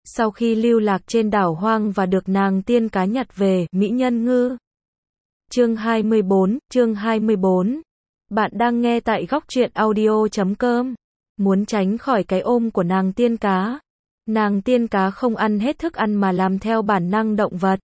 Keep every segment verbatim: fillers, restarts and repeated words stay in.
Sau khi lưu lạc trên đảo hoang và được nàng tiên cá nhặt về, mỹ nhân ngư. Chương hai mươi bốn, chương hai mươi bốn. Bạn đang nghe tại góc truyện audio chấm com. Muốn tránh khỏi cái ôm của nàng tiên cá. Nàng tiên cá không ăn hết thức ăn mà làm theo bản năng động vật.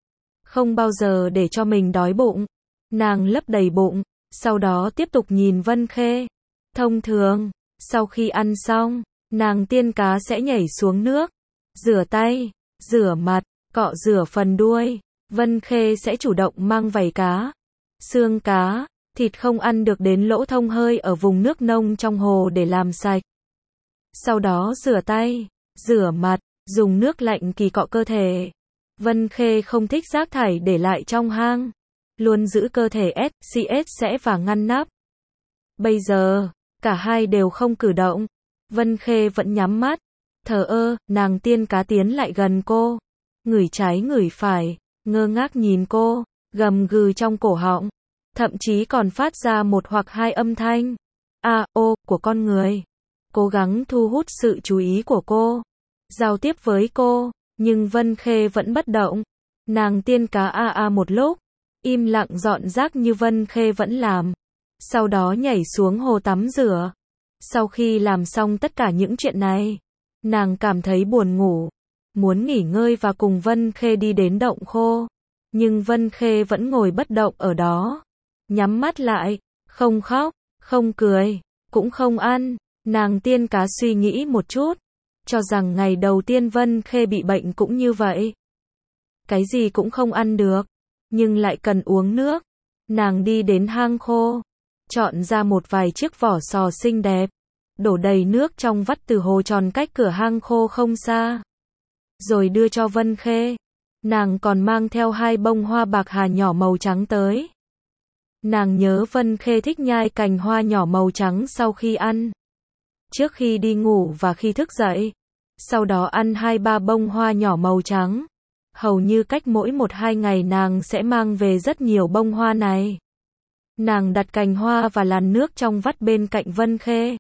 Không bao giờ để cho mình đói bụng. Nàng lấp đầy bụng, sau đó tiếp tục nhìn Vân Khê. Thông thường, sau khi ăn xong, nàng tiên cá sẽ nhảy xuống nước, rửa tay, rửa mặt, cọ rửa phần đuôi. Vân Khê sẽ chủ động mang vảy cá, xương cá, thịt không ăn được đến lỗ thông hơi ở vùng nước nông trong hồ để làm sạch. Sau đó rửa tay, rửa mặt, dùng nước lạnh kỳ cọ cơ thể. Vân Khê không thích rác thải để lại trong hang, luôn giữ cơ thể sạch sẽ và ngăn nắp. Bây giờ, cả hai đều không cử động. Vân Khê vẫn nhắm mắt, thờ ơ. Nàng tiên cá tiến lại gần cô, ngửi trái ngửi phải, ngơ ngác nhìn cô, gầm gừ trong cổ họng, thậm chí còn phát ra một hoặc hai âm thanh a ô của con người, cố gắng thu hút sự chú ý của cô, giao tiếp với cô, nhưng Vân Khê vẫn bất động. Nàng tiên cá a a một lúc, im lặng dọn rác như Vân Khê vẫn làm, sau đó nhảy xuống hồ tắm rửa. Sau khi làm xong tất cả những chuyện này, nàng cảm thấy buồn ngủ, muốn nghỉ ngơi và cùng Vân Khê đi đến động khô. Nhưng Vân Khê vẫn ngồi bất động ở đó, nhắm mắt lại, không khóc, không cười, cũng không ăn. Nàng tiên cá suy nghĩ một chút, cho rằng ngày đầu tiên Vân Khê bị bệnh cũng như vậy. Cái gì cũng không ăn được, nhưng lại cần uống nước. Nàng đi đến hang khô, chọn ra một vài chiếc vỏ sò xinh đẹp, đổ đầy nước trong vắt từ hồ tròn cách cửa hang khô không xa, rồi đưa cho Vân Khê. Nàng còn mang theo hai bông hoa bạc hà nhỏ màu trắng tới. Nàng nhớ Vân Khê thích nhai cành hoa nhỏ màu trắng sau khi ăn, trước khi đi ngủ và khi thức dậy. Sau đó ăn hai ba bông hoa nhỏ màu trắng. Hầu như cách mỗi một hai ngày nàng sẽ mang về rất nhiều bông hoa này. Nàng đặt cành hoa và làn nước trong vắt bên cạnh Vân Khê.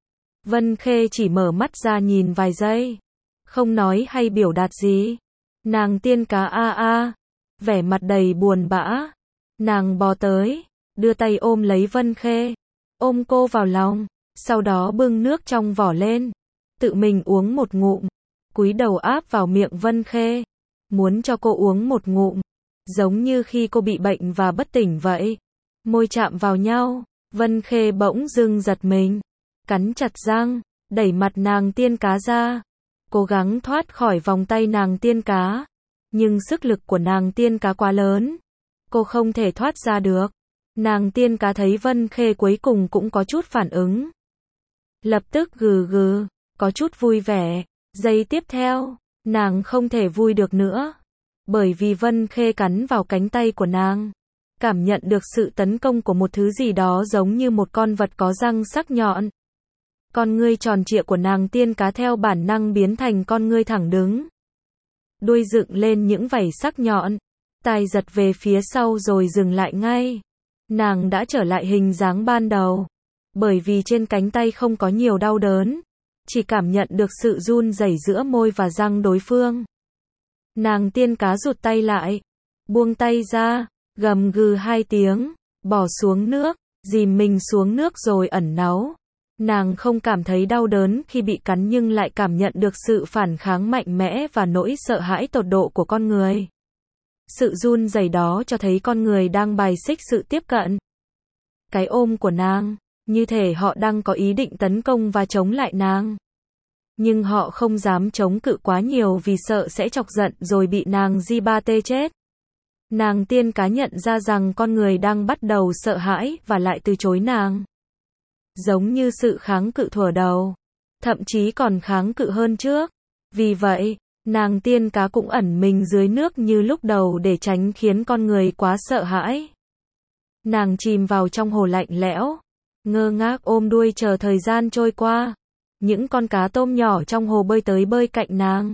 Vân Khê chỉ mở mắt ra nhìn vài giây, không nói hay biểu đạt gì. Nàng tiên cá a a, vẻ mặt đầy buồn bã. Nàng bò tới, đưa tay ôm lấy Vân Khê, ôm cô vào lòng, sau đó bưng nước trong vỏ lên, tự mình uống một ngụm, cúi đầu áp vào miệng Vân Khê, muốn cho cô uống một ngụm, giống như khi cô bị bệnh và bất tỉnh vậy. Môi chạm vào nhau, Vân Khê bỗng dưng giật mình, cắn chặt răng, đẩy mặt nàng tiên cá ra, cố gắng thoát khỏi vòng tay nàng tiên cá, nhưng sức lực của nàng tiên cá quá lớn, cô không thể thoát ra được. Nàng tiên cá thấy Vân Khê cuối cùng cũng có chút phản ứng, lập tức gừ gừ, có chút vui vẻ. Giây tiếp theo, nàng không thể vui được nữa, bởi vì Vân Khê cắn vào cánh tay của nàng, cảm nhận được sự tấn công của một thứ gì đó giống như một con vật có răng sắc nhọn. Con ngươi tròn trịa của nàng tiên cá theo bản năng biến thành con ngươi thẳng đứng, đuôi dựng lên những vảy sắc nhọn, tai giật về phía sau rồi dừng lại ngay. Nàng đã trở lại hình dáng ban đầu, bởi vì trên cánh tay không có nhiều đau đớn, chỉ cảm nhận được sự run rẩy giữa môi và răng đối phương. Nàng tiên cá rụt tay lại, buông tay ra, gầm gừ hai tiếng, bỏ xuống nước, dìm mình xuống nước rồi ẩn náu. Nàng không cảm thấy đau đớn khi bị cắn nhưng lại cảm nhận được sự phản kháng mạnh mẽ và nỗi sợ hãi tột độ của con người. Sự run rẩy đó cho thấy con người đang bài xích sự tiếp cận. Cái ôm của nàng, như thể họ đang có ý định tấn công và chống lại nàng. Nhưng họ không dám chống cự quá nhiều vì sợ sẽ chọc giận rồi bị nàng di ba tê chết. Nàng tiên cá nhận ra rằng con người đang bắt đầu sợ hãi và lại từ chối nàng. Giống như sự kháng cự thuở đầu, thậm chí còn kháng cự hơn trước. Vì vậy, nàng tiên cá cũng ẩn mình dưới nước như lúc đầu để tránh khiến con người quá sợ hãi. Nàng chìm vào trong hồ lạnh lẽo, ngơ ngác ôm đuôi chờ thời gian trôi qua. Những con cá tôm nhỏ trong hồ bơi tới bơi cạnh nàng,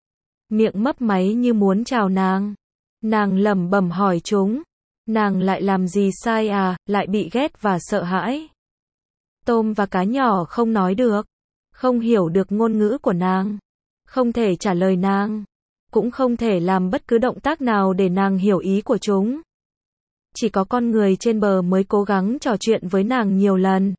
miệng mấp máy như muốn chào nàng. Nàng lẩm bẩm hỏi chúng, nàng lại làm gì sai à, lại bị ghét và sợ hãi. Tôm và cá nhỏ không nói được, không hiểu được ngôn ngữ của nàng, không thể trả lời nàng, cũng không thể làm bất cứ động tác nào để nàng hiểu ý của chúng. Chỉ có con người trên bờ mới cố gắng trò chuyện với nàng nhiều lần.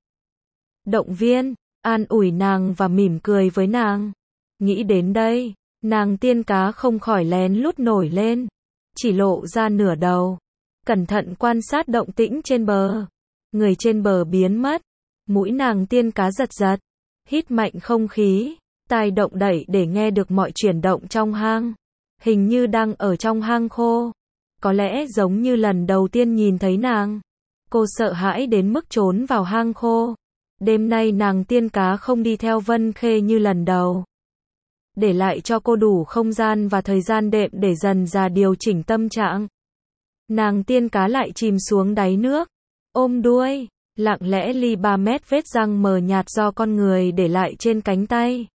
Động viên, an ủi nàng và mỉm cười với nàng. Nghĩ đến đây, nàng tiên cá không khỏi lén lút nổi lên, chỉ lộ ra nửa đầu, cẩn thận quan sát động tĩnh trên bờ. Người trên bờ biến mất, mũi nàng tiên cá giật giật, hít mạnh không khí, tai động đậy để nghe được mọi chuyển động trong hang. Hình như đang ở trong hang khô, có lẽ giống như lần đầu tiên nhìn thấy nàng. Cô sợ hãi đến mức trốn vào hang khô. Đêm nay nàng tiên cá không đi theo Vân Khê như lần đầu, để lại cho cô đủ không gian và thời gian đệm để dần dà điều chỉnh tâm trạng. Nàng tiên cá lại chìm xuống đáy nước, ôm đuôi, lặng lẽ ly ba mét vết răng mờ nhạt do con người để lại trên cánh tay.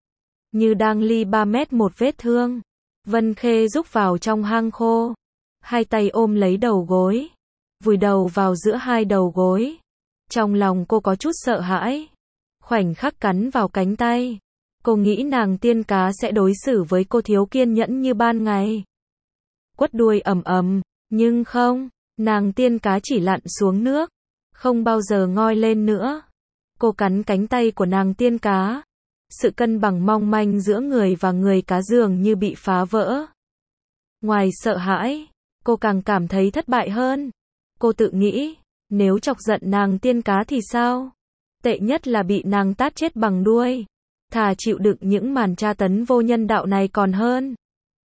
Như đang ly ba mét một vết thương, Vân Khê rúc vào trong hang khô, hai tay ôm lấy đầu gối, vùi đầu vào giữa hai đầu gối. Trong lòng cô có chút sợ hãi, khoảnh khắc cắn vào cánh tay. Cô nghĩ nàng tiên cá sẽ đối xử với cô thiếu kiên nhẫn như ban ngày, quất đuôi ầm ầm, nhưng không, nàng tiên cá chỉ lặn xuống nước, không bao giờ ngoi lên nữa. Cô cắn cánh tay của nàng tiên cá, sự cân bằng mong manh giữa người và người cá dường như bị phá vỡ. Ngoài sợ hãi, cô càng cảm thấy thất bại hơn. Cô tự nghĩ, nếu chọc giận nàng tiên cá thì sao? Tệ nhất là bị nàng tát chết bằng đuôi. Thà chịu đựng những màn tra tấn vô nhân đạo này còn hơn.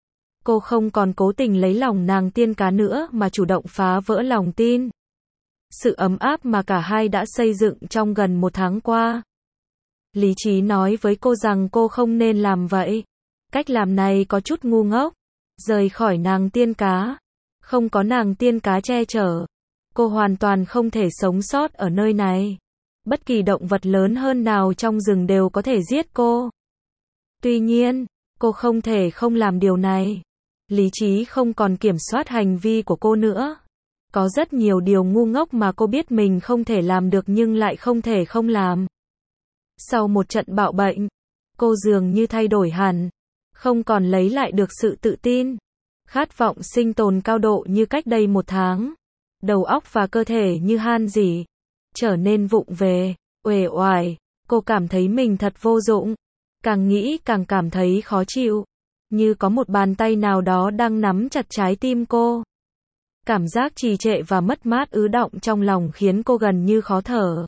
Cô không còn cố tình lấy lòng nàng tiên cá nữa mà chủ động phá vỡ lòng tin, sự ấm áp mà cả hai đã xây dựng trong gần một tháng qua. Lý trí nói với cô rằng cô không nên làm vậy. Cách làm này có chút ngu ngốc. Rời khỏi nàng tiên cá, không có nàng tiên cá che chở, cô hoàn toàn không thể sống sót ở nơi này. Bất kỳ động vật lớn hơn nào trong rừng đều có thể giết cô. Tuy nhiên, cô không thể không làm điều này. Lý trí không còn kiểm soát hành vi của cô nữa. Có rất nhiều điều ngu ngốc mà cô biết mình không thể làm được nhưng lại không thể không làm. Sau một trận bạo bệnh, cô dường như thay đổi hẳn, không còn lấy lại được sự tự tin, khát vọng sinh tồn cao độ như cách đây một tháng. Đầu óc và cơ thể như han rỉ, trở nên vụng về, uể oải. Cô cảm thấy mình thật vô dụng, càng nghĩ càng cảm thấy khó chịu, như có một bàn tay nào đó đang nắm chặt trái tim cô. Cảm giác trì trệ và mất mát ứ đọng trong lòng khiến cô gần như khó thở.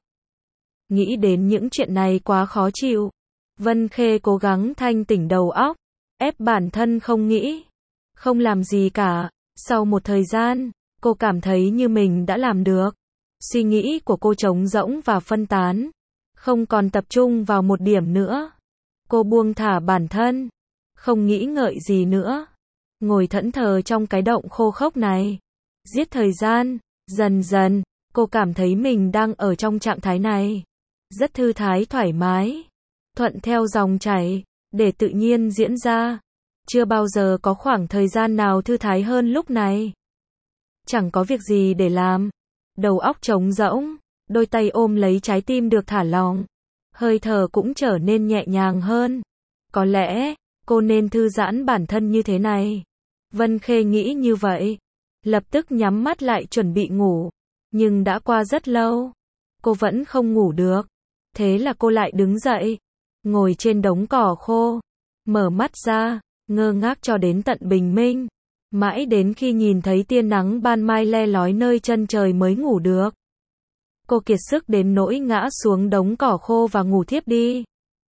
Nghĩ đến những chuyện này quá khó chịu, Vân Khê cố gắng thanh tỉnh đầu óc, ép bản thân không nghĩ, không làm gì cả. Sau một thời gian, cô cảm thấy như mình đã làm được. Suy nghĩ của cô trống rỗng và phân tán, không còn tập trung vào một điểm nữa. Cô buông thả bản thân, không nghĩ ngợi gì nữa, ngồi thẫn thờ trong cái động khô khốc này, giết thời gian. Dần dần, cô cảm thấy mình đang ở trong trạng thái này, rất thư thái thoải mái, thuận theo dòng chảy, để tự nhiên diễn ra. Chưa bao giờ có khoảng thời gian nào thư thái hơn lúc này. Chẳng có việc gì để làm, đầu óc trống rỗng, đôi tay ôm lấy trái tim được thả lỏng, hơi thở cũng trở nên nhẹ nhàng hơn. Có lẽ, cô nên thư giãn bản thân như thế này. Vân Khê nghĩ như vậy, lập tức nhắm mắt lại chuẩn bị ngủ. Nhưng đã qua rất lâu, cô vẫn không ngủ được. Thế là cô lại đứng dậy, ngồi trên đống cỏ khô, mở mắt ra, ngơ ngác cho đến tận bình minh. Mãi đến khi nhìn thấy tia nắng ban mai le lói nơi chân trời mới ngủ được. Cô kiệt sức đến nỗi ngã xuống đống cỏ khô và ngủ thiếp đi.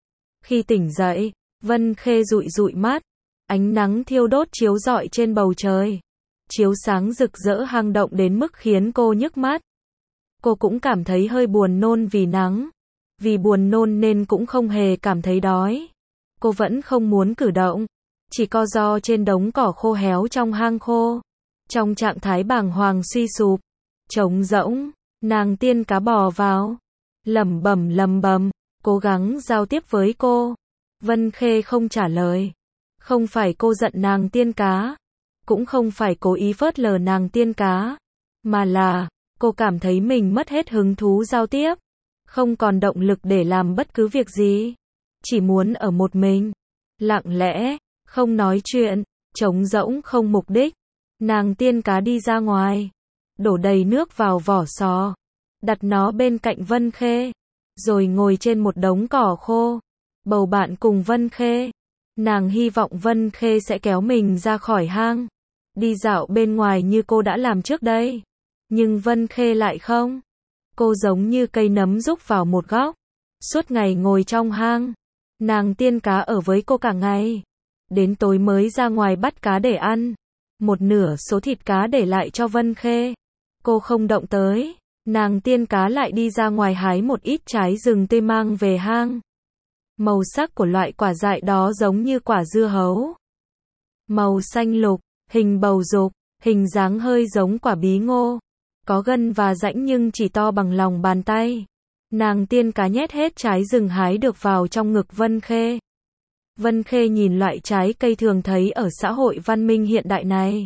Khi tỉnh dậy, Vân Khê dụi dụi mắt, ánh nắng thiêu đốt chiếu rọi trên bầu trời, chiếu sáng rực rỡ hang động đến mức khiến cô nhức mắt. Cô cũng cảm thấy hơi buồn nôn vì nắng, vì buồn nôn nên cũng không hề cảm thấy đói. Cô vẫn không muốn cử động, chỉ co ro trên đống cỏ khô héo trong hang khô, trong trạng thái bàng hoàng suy sụp, trống rỗng. Nàng tiên cá bò vào, lẩm bẩm lẩm bẩm, cố gắng giao tiếp với cô. Vân Khê không trả lời. Không phải cô giận nàng tiên cá, cũng không phải cố ý phớt lờ nàng tiên cá, mà là cô cảm thấy mình mất hết hứng thú giao tiếp, không còn động lực để làm bất cứ việc gì, chỉ muốn ở một mình. Lặng lẽ, không nói chuyện, trống rỗng không mục đích. Nàng tiên cá đi ra ngoài, đổ đầy nước vào vỏ sò, đặt nó bên cạnh Vân Khê, rồi ngồi trên một đống cỏ khô, bầu bạn cùng Vân Khê. Nàng hy vọng Vân Khê sẽ kéo mình ra khỏi hang, đi dạo bên ngoài như cô đã làm trước đây. Nhưng Vân Khê lại không. Cô giống như cây nấm rúc vào một góc, suốt ngày ngồi trong hang. Nàng tiên cá ở với cô cả ngày, đến tối mới ra ngoài bắt cá để ăn. Một nửa số thịt cá để lại cho Vân Khê, cô không động tới. Nàng tiên cá lại đi ra ngoài hái một ít trái rừng tươi mang về hang. Màu sắc của loại quả dại đó giống như quả dưa hấu, màu xanh lục, hình bầu dục, hình dáng hơi giống quả bí ngô, có gân và rãnh nhưng chỉ to bằng lòng bàn tay. Nàng tiên cá nhét hết trái rừng hái được vào trong ngực Vân Khê. Vân Khê nhìn loại trái cây thường thấy ở xã hội văn minh hiện đại này.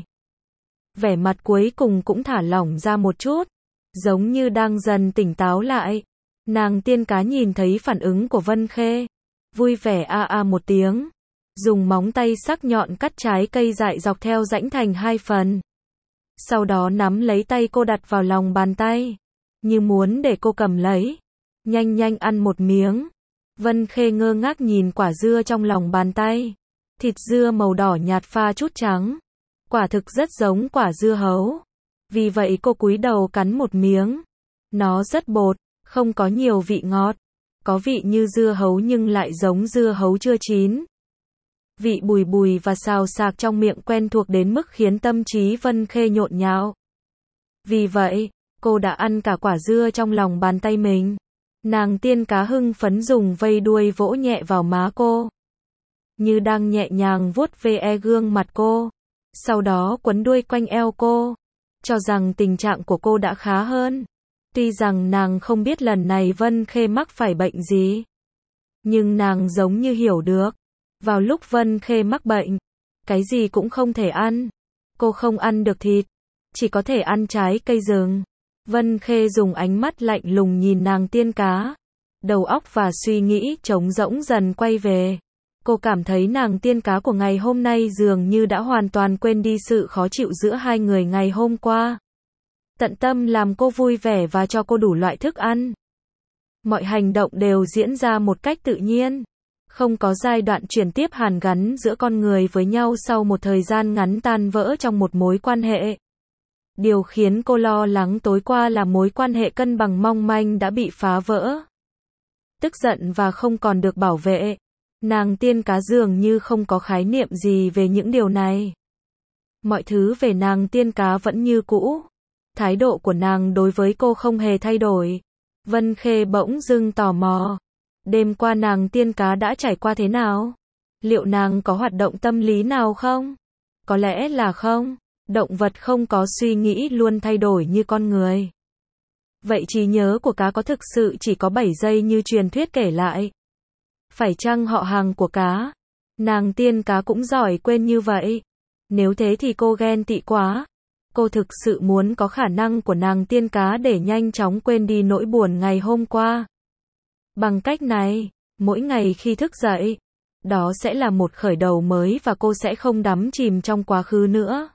Vẻ mặt cuối cùng cũng thả lỏng ra một chút, giống như đang dần tỉnh táo lại. Nàng tiên cá nhìn thấy phản ứng của Vân Khê, vui vẻ a a một tiếng, dùng móng tay sắc nhọn cắt trái cây dại dọc theo rãnh thành hai phần. Sau đó nắm lấy tay cô đặt vào lòng bàn tay, như muốn để cô cầm lấy, nhanh nhanh ăn một miếng. Vân Khê ngơ ngác nhìn quả dưa trong lòng bàn tay. Thịt dưa màu đỏ nhạt pha chút trắng, quả thực rất giống quả dưa hấu. Vì vậy cô cúi đầu cắn một miếng. Nó rất bột, không có nhiều vị ngọt, có vị như dưa hấu nhưng lại giống dưa hấu chưa chín. Vị bùi bùi và xào xạc trong miệng quen thuộc đến mức khiến tâm trí Vân Khê nhộn nhạo. Vì vậy, cô đã ăn cả quả dưa trong lòng bàn tay mình. Nàng tiên cá hưng phấn dùng vây đuôi vỗ nhẹ vào má cô, như đang nhẹ nhàng vuốt ve gương mặt cô. Sau đó quấn đuôi quanh eo cô, cho rằng tình trạng của cô đã khá hơn. Tuy rằng nàng không biết lần này Vân Khê mắc phải bệnh gì, nhưng nàng giống như hiểu được. Vào lúc Vân Khê mắc bệnh, cái gì cũng không thể ăn. Cô không ăn được thịt, chỉ có thể ăn trái cây rừng. Vân Khê dùng ánh mắt lạnh lùng nhìn nàng tiên cá. Đầu óc và suy nghĩ trống rỗng dần quay về. Cô cảm thấy nàng tiên cá của ngày hôm nay dường như đã hoàn toàn quên đi sự khó chịu giữa hai người ngày hôm qua. Tận tâm làm cô vui vẻ và cho cô đủ loại thức ăn. Mọi hành động đều diễn ra một cách tự nhiên. Không có giai đoạn chuyển tiếp hàn gắn giữa con người với nhau sau một thời gian ngắn tan vỡ trong một mối quan hệ. Điều khiến cô lo lắng tối qua là mối quan hệ cân bằng mong manh đã bị phá vỡ. Tức giận và không còn được bảo vệ. Nàng tiên cá dường như không có khái niệm gì về những điều này. Mọi thứ về nàng tiên cá vẫn như cũ. Thái độ của nàng đối với cô không hề thay đổi. Vân Khê bỗng dưng tò mò. Đêm qua nàng tiên cá đã trải qua thế nào? Liệu nàng có hoạt động tâm lý nào không? Có lẽ là không. Động vật không có suy nghĩ luôn thay đổi như con người. Vậy trí nhớ của cá có thực sự chỉ có bảy giây như truyền thuyết kể lại? Phải chăng họ hàng của cá? Nàng tiên cá cũng giỏi quên như vậy. Nếu thế thì cô ghen tị quá. Cô thực sự muốn có khả năng của nàng tiên cá để nhanh chóng quên đi nỗi buồn ngày hôm qua. Bằng cách này, mỗi ngày khi thức dậy, đó sẽ là một khởi đầu mới và cô sẽ không đắm chìm trong quá khứ nữa.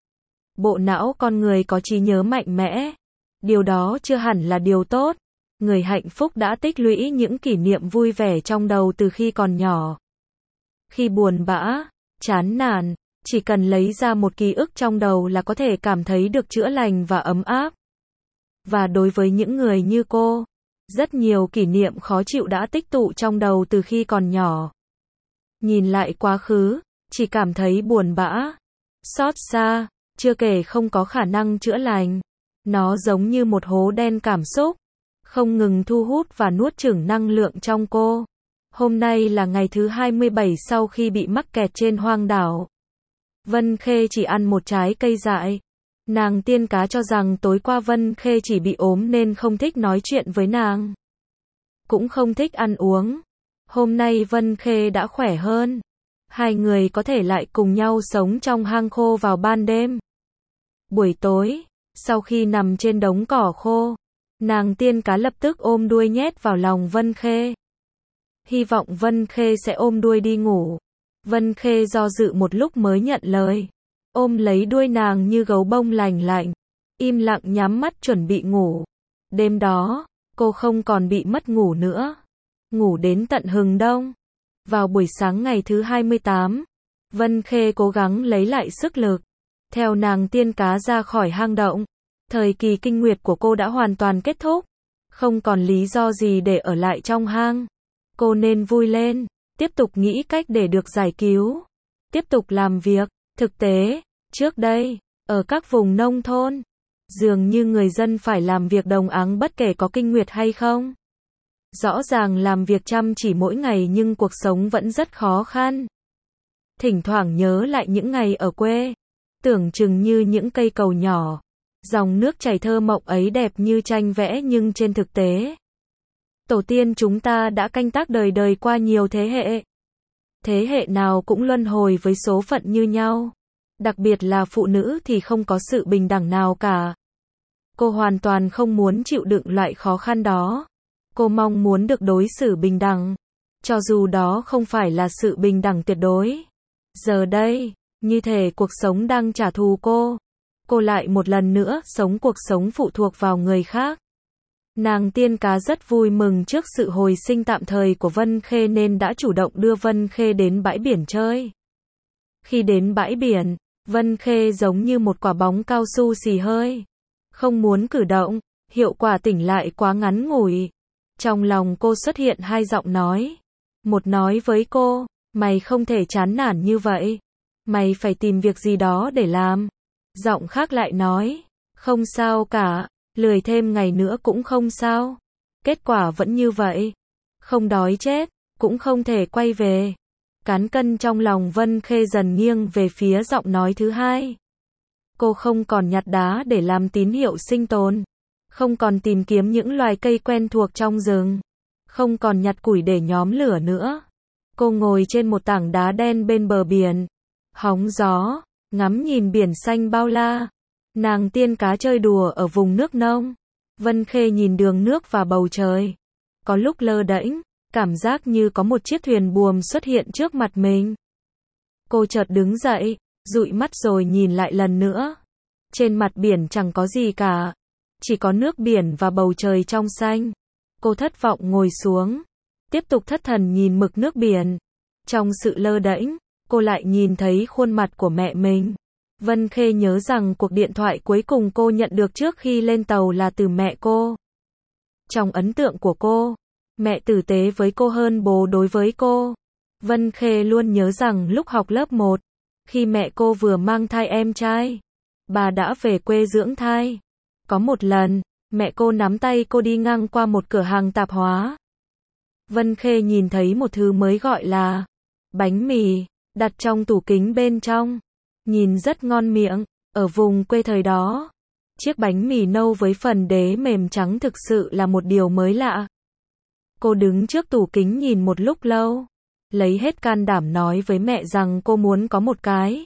Bộ não con người có trí nhớ mạnh mẽ. Điều đó chưa hẳn là điều tốt. Người hạnh phúc đã tích lũy những kỷ niệm vui vẻ trong đầu từ khi còn nhỏ. Khi buồn bã, chán nản, chỉ cần lấy ra một ký ức trong đầu là có thể cảm thấy được chữa lành và ấm áp. Và đối với những người như cô, rất nhiều kỷ niệm khó chịu đã tích tụ trong đầu từ khi còn nhỏ. Nhìn lại quá khứ, chỉ cảm thấy buồn bã, xót xa, chưa kể không có khả năng chữa lành. Nó giống như một hố đen cảm xúc, không ngừng thu hút và nuốt chửng năng lượng trong cô. Hôm nay là ngày thứ hai mươi bảy sau khi bị mắc kẹt trên hoang đảo. Vân Khê chỉ ăn một trái cây dại. Nàng tiên cá cho rằng tối qua Vân Khê chỉ bị ốm nên không thích nói chuyện với nàng. Cũng không thích ăn uống. Hôm nay Vân Khê đã khỏe hơn. Hai người có thể lại cùng nhau sống trong hang khô vào ban đêm. Buổi tối, sau khi nằm trên đống cỏ khô, nàng tiên cá lập tức ôm đuôi nhét vào lòng Vân Khê. Hy vọng Vân Khê sẽ ôm đuôi đi ngủ. Vân Khê do dự một lúc mới nhận lời. Ôm lấy đuôi nàng như gấu bông lành lạnh. Im lặng nhắm mắt chuẩn bị ngủ. Đêm đó, cô không còn bị mất ngủ nữa. Ngủ đến tận hừng đông. Vào buổi sáng ngày thứ hai mươi tám, Vân Khê cố gắng lấy lại sức lực. Theo nàng tiên cá ra khỏi hang động. Thời kỳ kinh nguyệt của cô đã hoàn toàn kết thúc. Không còn lý do gì để ở lại trong hang. Cô nên vui lên, tiếp tục nghĩ cách để được giải cứu. Tiếp tục làm việc. Thực tế, trước đây, ở các vùng nông thôn, dường như người dân phải làm việc đồng áng bất kể có kinh nguyệt hay không. Rõ ràng làm việc chăm chỉ mỗi ngày nhưng cuộc sống vẫn rất khó khăn. Thỉnh thoảng nhớ lại những ngày ở quê, tưởng chừng như những cây cầu nhỏ, dòng nước chảy thơ mộng ấy đẹp như tranh vẽ nhưng trên thực tế, tổ tiên chúng ta đã canh tác đời đời qua nhiều thế hệ. Thế hệ nào cũng luân hồi với số phận như nhau. Đặc biệt là phụ nữ thì không có sự bình đẳng nào cả. Cô hoàn toàn không muốn chịu đựng loại khó khăn đó. Cô mong muốn được đối xử bình đẳng, cho dù đó không phải là sự bình đẳng tuyệt đối. Giờ đây, như thể cuộc sống đang trả thù cô. Cô lại một lần nữa sống cuộc sống phụ thuộc vào người khác. Nàng tiên cá rất vui mừng trước sự hồi sinh tạm thời của Vân Khê nên đã chủ động đưa Vân Khê đến bãi biển chơi. Khi đến bãi biển, Vân Khê giống như một quả bóng cao su xì hơi. Không muốn cử động, hiệu quả tỉnh lại quá ngắn ngủi. Trong lòng cô xuất hiện hai giọng nói. Một nói với cô, mày không thể chán nản như vậy. Mày phải tìm việc gì đó để làm. Giọng khác lại nói, không sao cả, lười thêm ngày nữa cũng không sao. Kết quả vẫn như vậy. Không đói chết, cũng không thể quay về. Cán cân trong lòng Vân Khê dần nghiêng về phía giọng nói thứ hai. Cô không còn nhặt đá để làm tín hiệu sinh tồn. Không còn tìm kiếm những loài cây quen thuộc trong rừng. Không còn nhặt củi để nhóm lửa nữa. Cô ngồi trên một tảng đá đen bên bờ biển. Hóng gió, ngắm nhìn biển xanh bao la. Nàng tiên cá chơi đùa ở vùng nước nông. Vân Khê nhìn đường nước và bầu trời. Có lúc lơ đễnh, cảm giác như có một chiếc thuyền buồm xuất hiện trước mặt mình. Cô chợt đứng dậy, dụi mắt rồi nhìn lại lần nữa. Trên mặt biển chẳng có gì cả. Chỉ có nước biển và bầu trời trong xanh. Cô thất vọng ngồi xuống. Tiếp tục thất thần nhìn mực nước biển. Trong sự lơ đễnh, cô lại nhìn thấy khuôn mặt của mẹ mình. Vân Khê nhớ rằng cuộc điện thoại cuối cùng cô nhận được trước khi lên tàu là từ mẹ cô. Trong ấn tượng của cô, mẹ tử tế với cô hơn bố đối với cô. Vân Khê luôn nhớ rằng lúc học lớp một, khi mẹ cô vừa mang thai em trai, bà đã về quê dưỡng thai. Có một lần, mẹ cô nắm tay cô đi ngang qua một cửa hàng tạp hóa. Vân Khê nhìn thấy một thứ mới gọi là bánh mì, đặt trong tủ kính bên trong. Nhìn rất ngon miệng, ở vùng quê thời đó. Chiếc bánh mì nâu với phần đế mềm trắng thực sự là một điều mới lạ. Cô đứng trước tủ kính nhìn một lúc lâu. Lấy hết can đảm nói với mẹ rằng cô muốn có một cái.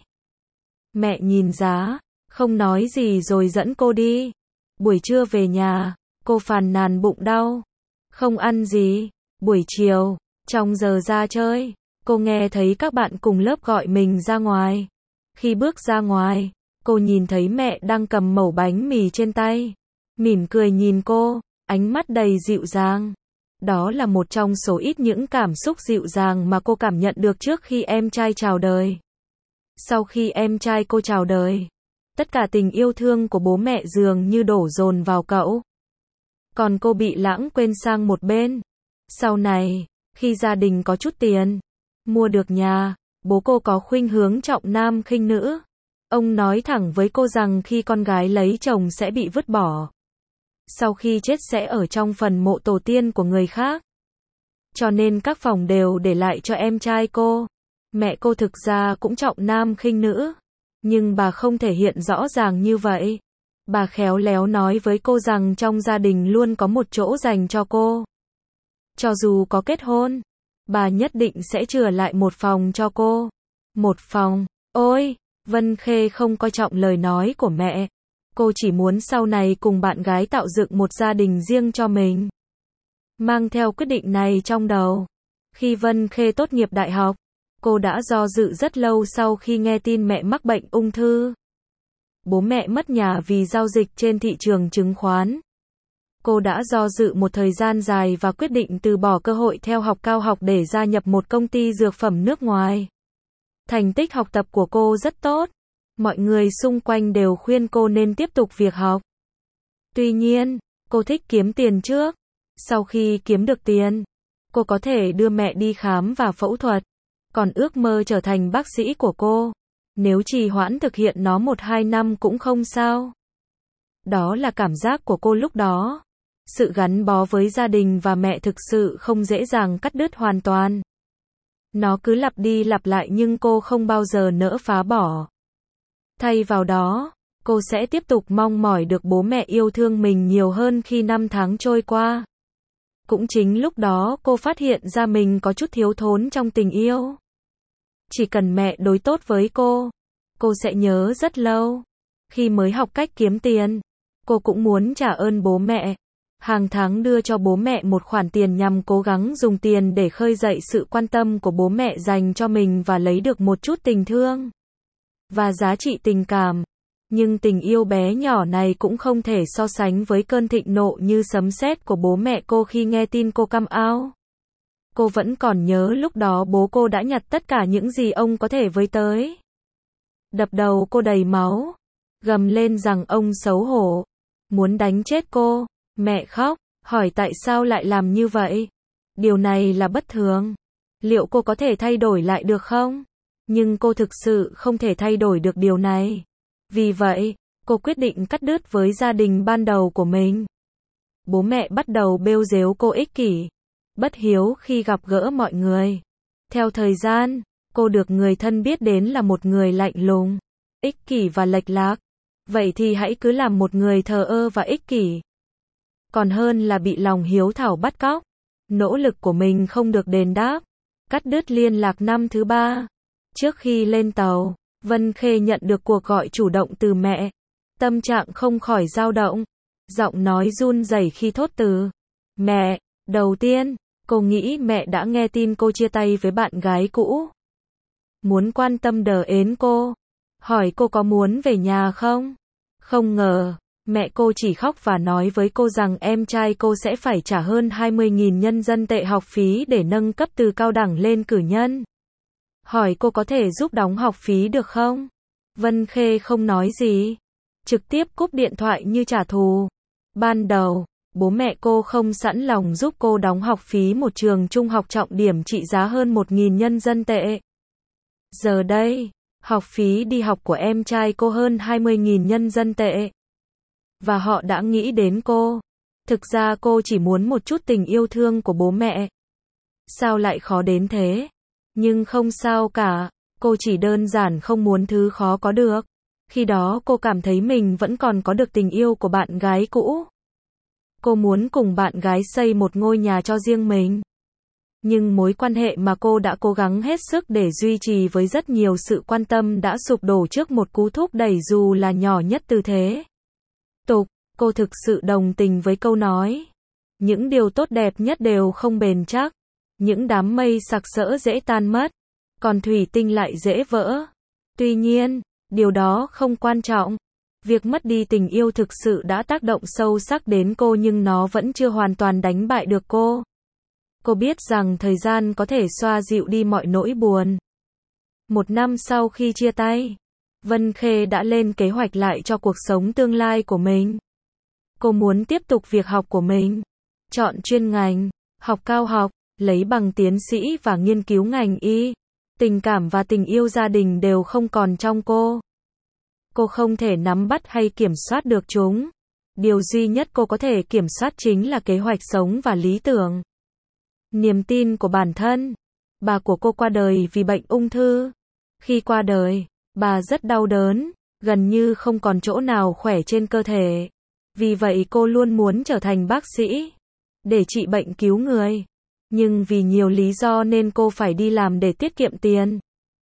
Mẹ nhìn giá, không nói gì rồi dẫn cô đi. Buổi trưa về nhà, cô phàn nàn bụng đau. Không ăn gì. Buổi chiều, trong giờ ra chơi, cô nghe thấy các bạn cùng lớp gọi mình ra ngoài. Khi bước ra ngoài, cô nhìn thấy mẹ đang cầm mẩu bánh mì trên tay. Mỉm cười nhìn cô, ánh mắt đầy dịu dàng. Đó là một trong số ít những cảm xúc dịu dàng mà cô cảm nhận được trước khi em trai chào đời. Sau khi em trai cô chào đời, tất cả tình yêu thương của bố mẹ dường như đổ dồn vào cậu. Còn cô bị lãng quên sang một bên. Sau này, khi gia đình có chút tiền, mua được nhà, bố cô có khuynh hướng trọng nam khinh nữ. Ông nói thẳng với cô rằng khi con gái lấy chồng sẽ bị vứt bỏ. Sau khi chết sẽ ở trong phần mộ tổ tiên của người khác. Cho nên các phòng đều để lại cho em trai cô. Mẹ cô thực ra cũng trọng nam khinh nữ. Nhưng bà không thể hiện rõ ràng như vậy. Bà khéo léo nói với cô rằng trong gia đình luôn có một chỗ dành cho cô. Cho dù có kết hôn, bà nhất định sẽ chừa lại một phòng cho cô. Một phòng, ôi, Vân Khê không coi trọng lời nói của mẹ. Cô chỉ muốn sau này cùng bạn gái tạo dựng một gia đình riêng cho mình. Mang theo quyết định này trong đầu. Khi Vân Khê tốt nghiệp đại học, Cô đã do dự rất lâu sau khi nghe tin mẹ mắc bệnh ung thư. Bố mẹ mất nhà vì giao dịch trên thị trường chứng khoán. Cô đã do dự một thời gian dài và quyết định từ bỏ cơ hội theo học cao học để gia nhập một công ty dược phẩm nước ngoài. Thành tích học tập của cô rất tốt. Mọi người xung quanh đều khuyên cô nên tiếp tục việc học. Tuy nhiên, cô thích kiếm tiền trước. Sau khi kiếm được tiền, cô có thể đưa mẹ đi khám và phẫu thuật. Còn ước mơ trở thành bác sĩ của cô, nếu trì hoãn thực hiện nó một hai năm cũng không sao. Đó là cảm giác của cô lúc đó. Sự gắn bó với gia đình và mẹ thực sự không dễ dàng cắt đứt hoàn toàn. Nó cứ lặp đi lặp lại nhưng cô không bao giờ nỡ phá bỏ. Thay vào đó, cô sẽ tiếp tục mong mỏi được bố mẹ yêu thương mình nhiều hơn khi năm tháng trôi qua. Cũng chính lúc đó cô phát hiện ra mình có chút thiếu thốn trong tình yêu. Chỉ cần mẹ đối tốt với cô, cô sẽ nhớ rất lâu. Khi mới học cách kiếm tiền, cô cũng muốn trả ơn bố mẹ. Hàng tháng đưa cho bố mẹ một khoản tiền nhằm cố gắng dùng tiền để khơi dậy sự quan tâm của bố mẹ dành cho mình và lấy được một chút tình thương và giá trị tình cảm. Nhưng tình yêu bé nhỏ này cũng không thể so sánh với cơn thịnh nộ như sấm sét của bố mẹ cô khi nghe tin cô come out. Cô vẫn còn nhớ lúc đó bố cô đã nhặt tất cả những gì ông có thể với tới. Đập đầu cô đầy máu, gầm lên rằng ông xấu hổ, muốn đánh chết cô. Mẹ khóc, hỏi tại sao lại làm như vậy. Điều này là bất thường. Liệu cô có thể thay đổi lại được không? Nhưng cô thực sự không thể thay đổi được điều này. Vì vậy, cô quyết định cắt đứt với gia đình ban đầu của mình. Bố mẹ bắt đầu bêu rếu cô ích kỷ, bất hiếu khi gặp gỡ mọi người. Theo thời gian, cô được người thân biết đến là một người lạnh lùng, ích kỷ và lệch lạc. Vậy thì hãy cứ làm một người thờ ơ và ích kỷ. Còn hơn là bị lòng hiếu thảo bắt cóc. Nỗ lực của mình không được đền đáp. Cắt đứt liên lạc năm thứ ba. Trước khi lên tàu, Vân Khê nhận được cuộc gọi chủ động từ mẹ. Tâm trạng không khỏi dao động. Giọng nói run rẩy khi thốt từ mẹ. Đầu tiên, cô nghĩ mẹ đã nghe tin cô chia tay với bạn gái cũ. Muốn quan tâm đờ ến cô. Hỏi cô có muốn về nhà không? Không ngờ, mẹ cô chỉ khóc và nói với cô rằng em trai cô sẽ phải trả hơn hai mươi nghìn nhân dân tệ học phí để nâng cấp từ cao đẳng lên cử nhân. Hỏi cô có thể giúp đóng học phí được không? Vân Khê không nói gì. Trực tiếp cúp điện thoại như trả thù. Ban đầu, bố mẹ cô không sẵn lòng giúp cô đóng học phí một trường trung học trọng điểm trị giá hơn một nghìn nhân dân tệ. Giờ đây, học phí đi học của em trai cô hơn hai mươi nghìn nhân dân tệ. Và họ đã nghĩ đến cô. Thực ra cô chỉ muốn một chút tình yêu thương của bố mẹ. Sao lại khó đến thế? Nhưng không sao cả, cô chỉ đơn giản không muốn thứ khó có được. Khi đó cô cảm thấy mình vẫn còn có được tình yêu của bạn gái cũ. Cô muốn cùng bạn gái xây một ngôi nhà cho riêng mình. Nhưng mối quan hệ mà cô đã cố gắng hết sức để duy trì với rất nhiều sự quan tâm đã sụp đổ trước một cú thúc đẩy dù là nhỏ nhất từ thế. Tục, cô thực sự đồng tình với câu nói. Những điều tốt đẹp nhất đều không bền chắc. Những đám mây sặc sỡ dễ tan mất. Còn thủy tinh lại dễ vỡ. Tuy nhiên, điều đó không quan trọng. Việc mất đi tình yêu thực sự đã tác động sâu sắc đến cô nhưng nó vẫn chưa hoàn toàn đánh bại được cô. Cô biết rằng thời gian có thể xoa dịu đi mọi nỗi buồn. Một năm sau khi chia tay, Vân Khê đã lên kế hoạch lại cho cuộc sống tương lai của mình. Cô muốn tiếp tục việc học của mình, chọn chuyên ngành, học cao học, lấy bằng tiến sĩ và nghiên cứu ngành y. Tình cảm và tình yêu gia đình đều không còn trong cô. Cô không thể nắm bắt hay kiểm soát được chúng. Điều duy nhất cô có thể kiểm soát chính là kế hoạch sống và lý tưởng. Niềm tin của bản thân. Bà của cô qua đời vì bệnh ung thư. Khi qua đời, bà rất đau đớn, gần như không còn chỗ nào khỏe trên cơ thể. Vì vậy cô luôn muốn trở thành bác sĩ, để trị bệnh cứu người. Nhưng vì nhiều lý do nên cô phải đi làm để tiết kiệm tiền.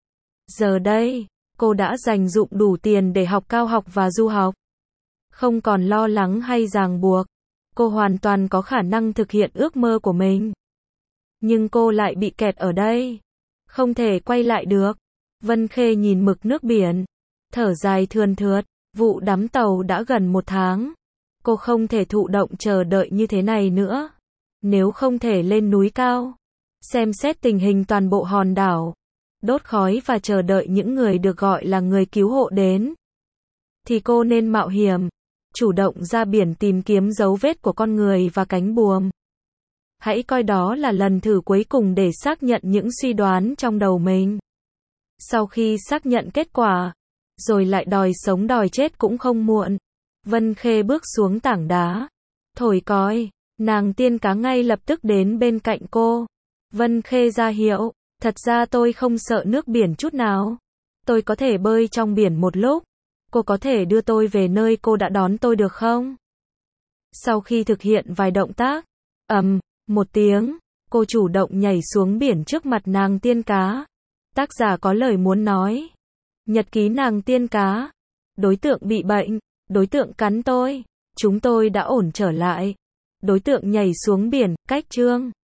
Giờ đây, cô đã dành dụm đủ tiền để học cao học và du học. Không còn lo lắng hay ràng buộc. Cô hoàn toàn có khả năng thực hiện ước mơ của mình. Nhưng cô lại bị kẹt ở đây. Không thể quay lại được. Vân Khê nhìn mực nước biển, thở dài thườn thượt, vụ đắm tàu đã gần một tháng. Cô không thể thụ động chờ đợi như thế này nữa. Nếu không thể lên núi cao, xem xét tình hình toàn bộ hòn đảo, đốt khói và chờ đợi những người được gọi là người cứu hộ đến, thì cô nên mạo hiểm, chủ động ra biển tìm kiếm dấu vết của con người và cánh buồm. Hãy coi đó là lần thử cuối cùng để xác nhận những suy đoán trong đầu mình. Sau khi xác nhận kết quả, rồi lại đòi sống đòi chết cũng không muộn. Vân Khê bước xuống tảng đá, thổi còi, nàng tiên cá ngay lập tức đến bên cạnh cô. Vân Khê ra hiệu, thật ra tôi không sợ nước biển chút nào. Tôi có thể bơi trong biển một lúc. Cô có thể đưa tôi về nơi cô đã đón tôi được không? Sau khi thực hiện vài động tác, ầm, một tiếng, cô chủ động nhảy xuống biển trước mặt nàng tiên cá. Tác giả có lời muốn nói. Nhật ký nàng tiên cá. Đối tượng bị bệnh, đối tượng cắn tôi, chúng tôi đã ổn trở lại. Đối tượng nhảy xuống biển, cách chương